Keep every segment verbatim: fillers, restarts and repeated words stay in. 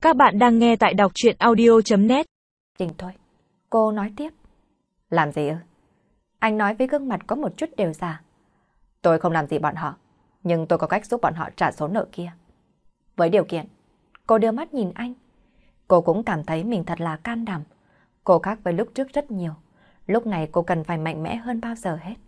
Các bạn đang nghe tại đọc truyện audio chấm net. Đình thôi. Cô nói tiếp. Làm gì ư? Anh nói với gương mặt có một chút đều già. Tôi không làm gì bọn họ, nhưng tôi có cách giúp bọn họ trả số nợ kia. Với điều kiện, cô đưa mắt nhìn anh. Cô cũng cảm thấy mình thật là can đảm. Cô khác với lúc trước rất nhiều. Lúc này cô cần phải mạnh mẽ hơn bao giờ hết.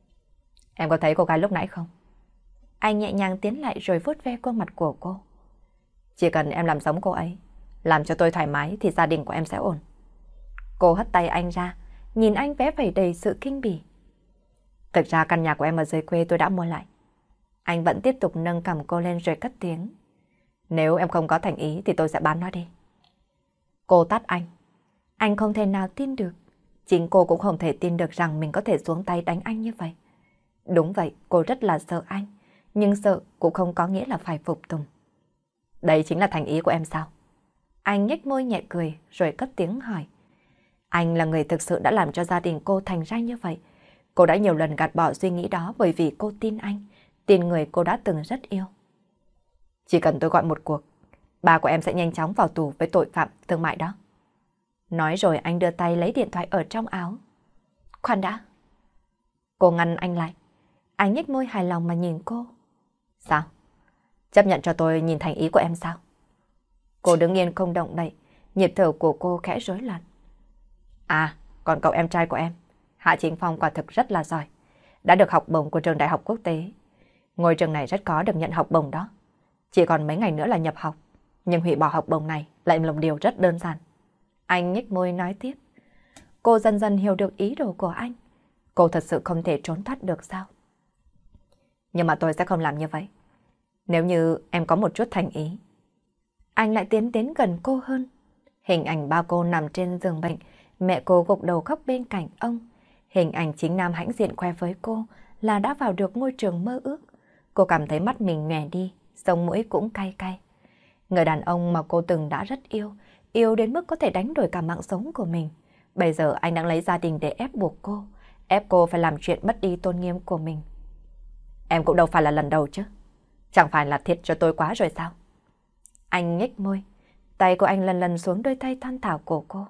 Em có thấy cô gái lúc nãy không? Anh nhẹ nhàng tiến lại rồi vuốt ve khuôn mặt của cô. Chỉ cần em làm giống cô ấy, làm cho tôi thoải mái thì gia đình của em sẽ ổn. Cô hất tay anh ra, nhìn anh vẽ vẩy đầy sự kinh bỉ. Thực ra căn nhà của em ở dưới quê tôi đã mua lại. Anh vẫn tiếp tục nâng cằm cô lên rồi cất tiếng. Nếu em không có thành ý thì tôi sẽ bán nó đi. Cô tát anh. Anh không thể nào tin được. Chính cô cũng không thể tin được rằng mình có thể xuống tay đánh anh như vậy. Đúng vậy, cô rất là sợ anh. Nhưng sợ cũng không có nghĩa là phải phục tùng. Đây chính là thành ý của em sao? Anh nhếch môi nhẹ cười rồi cất tiếng hỏi. Anh là người thực sự đã làm cho gia đình cô thành ra như vậy. Cô đã nhiều lần gạt bỏ suy nghĩ đó bởi vì cô tin anh, tin người cô đã từng rất yêu. Chỉ cần tôi gọi một cuộc, ba của em sẽ nhanh chóng vào tù với tội phạm thương mại đó. Nói rồi anh đưa tay lấy điện thoại ở trong áo. Khoan đã. Cô ngăn anh lại. Anh nhếch môi hài lòng mà nhìn cô. Sao? Chấp nhận cho tôi nhìn thành ý của em sao? Cô đứng yên không động đậy, nhịp thở của cô khẽ rối loạn. À, còn cậu em trai của em, Hạ Chính Phong quả thực rất là giỏi. Đã được học bổng của trường đại học quốc tế. Ngôi trường này rất khó được nhận học bổng đó. Chỉ còn mấy ngày nữa là nhập học, nhưng hủy bỏ học bổng này lại là một điều rất đơn giản. Anh nhếch môi nói tiếp. Cô dần dần hiểu được ý đồ của anh. Cô thật sự không thể trốn thoát được sao? Nhưng mà tôi sẽ không làm như vậy. Nếu như em có một chút thành ý. Anh lại tiến đến gần cô hơn. Hình ảnh ba cô nằm trên giường bệnh, mẹ cô gục đầu khóc bên cạnh ông. Hình ảnh chính nam hãnh diện khoe với cô là đã vào được ngôi trường mơ ước. Cô cảm thấy mắt mình nhòe đi, sống mũi cũng cay cay. Người đàn ông mà cô từng đã rất yêu, yêu đến mức có thể đánh đổi cả mạng sống của mình. Bây giờ anh đang lấy gia đình để ép buộc cô, ép cô phải làm chuyện mất đi tôn nghiêm của mình. Em cũng đâu phải là lần đầu chứ. Chẳng phải là thiệt cho tôi quá rồi sao? Anh nhếch môi, tay của anh lần lần xuống đôi tay thon thả của cô.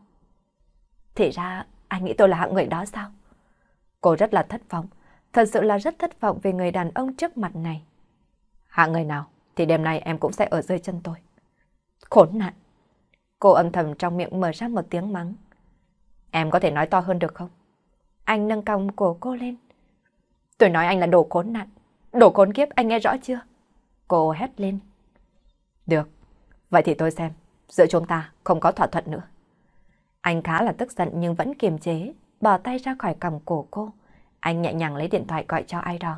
Thì ra anh nghĩ tôi là hạng người đó sao? Cô rất là thất vọng, thật sự là rất thất vọng về người đàn ông trước mặt này. Hạng người nào thì đêm nay em cũng sẽ ở dưới chân tôi. Khốn nạn! Cô âm thầm trong miệng mở ra một tiếng mắng. Em có thể nói to hơn được không? Anh nâng cằm của cô lên. Tôi nói anh là đồ khốn nạn, đồ khốn kiếp, anh nghe rõ chưa? Cô hét lên. Được, vậy thì tôi xem, giữa chúng ta không có thỏa thuận nữa. Anh khá là tức giận nhưng vẫn kiềm chế, bỏ tay ra khỏi cằm cổ cô. Anh nhẹ nhàng lấy điện thoại gọi cho ai đó.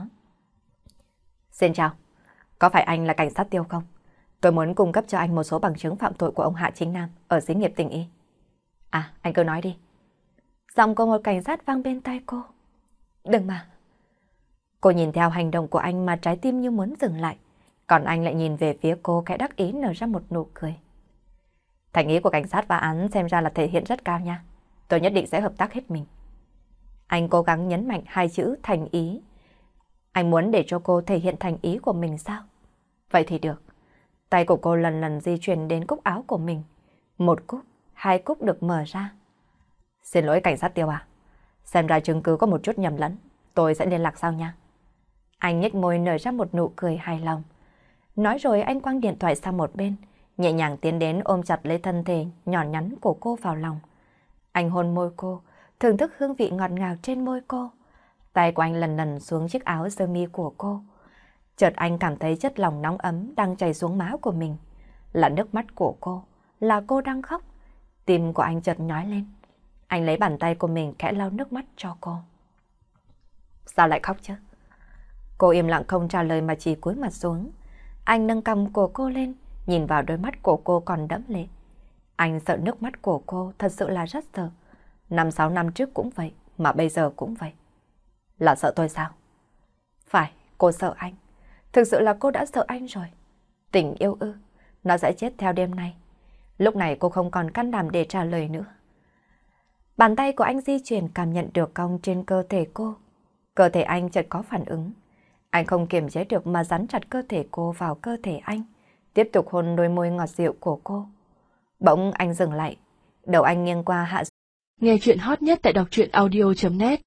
Xin chào, có phải anh là cảnh sát Tiêu không? Tôi muốn cung cấp cho anh một số bằng chứng phạm tội của ông Hạ Chính Nam ở xí nghiệp Tình Y. À, anh cứ nói đi. Giọng của một cảnh sát vang bên tai cô. Đừng mà. Cô nhìn theo hành động của anh mà trái tim như muốn dừng lại. Còn anh lại nhìn về phía cô khẽ đắc ý nở ra một nụ cười. Thành ý của cảnh sát phá án xem ra là thể hiện rất cao nha. Tôi nhất định sẽ hợp tác hết mình. Anh cố gắng nhấn mạnh hai chữ thành ý. Anh muốn để cho cô thể hiện thành ý của mình sao? Vậy thì được. Tay của cô lần lần di chuyển đến cúc áo của mình. Một cúc, hai cúc được mở ra. Xin lỗi cảnh sát Tiêu à. Xem ra chứng cứ có một chút nhầm lẫn. Tôi sẽ liên lạc sau nha. Anh nhếch môi nở ra một nụ cười hài lòng. Nói rồi anh quăng điện thoại sang một bên, nhẹ nhàng tiến đến ôm chặt lấy thân thể nhỏ nhắn của cô vào lòng. Anh hôn môi cô, thưởng thức hương vị ngọt ngào trên môi cô. Tay của anh lần lần xuống chiếc áo sơ mi của cô. Chợt anh cảm thấy chất lỏng nóng ấm đang chảy xuống má của mình. Là nước mắt của cô, là cô đang khóc. Tim của anh chợt nhói lên. Anh lấy bàn tay của mình khẽ lau nước mắt cho cô. Sao lại khóc chứ? Cô im lặng không trả lời mà chỉ cúi mặt xuống. Anh nâng cằm của cô lên, nhìn vào đôi mắt của cô còn đẫm lệ. Anh sợ nước mắt của cô, thật sự là rất sợ. Năm sáu năm trước cũng vậy, mà bây giờ cũng vậy. Là sợ tôi sao? Phải, cô sợ anh. Thực sự là cô đã sợ anh rồi. Tình yêu ư, nó sẽ chết theo đêm nay. Lúc này cô không còn can đảm để trả lời nữa. Bàn tay của anh di chuyển cảm nhận được cong trên cơ thể cô. Cơ thể anh chợt có phản ứng. Anh không kiềm chế được mà dán chặt cơ thể cô vào cơ thể anh, tiếp tục hôn đôi môi ngọt dịu của cô. Bỗng anh dừng lại, đầu anh nghiêng qua hạ. Nghe chuyện hot nhất tại đọc truyện audio chấm net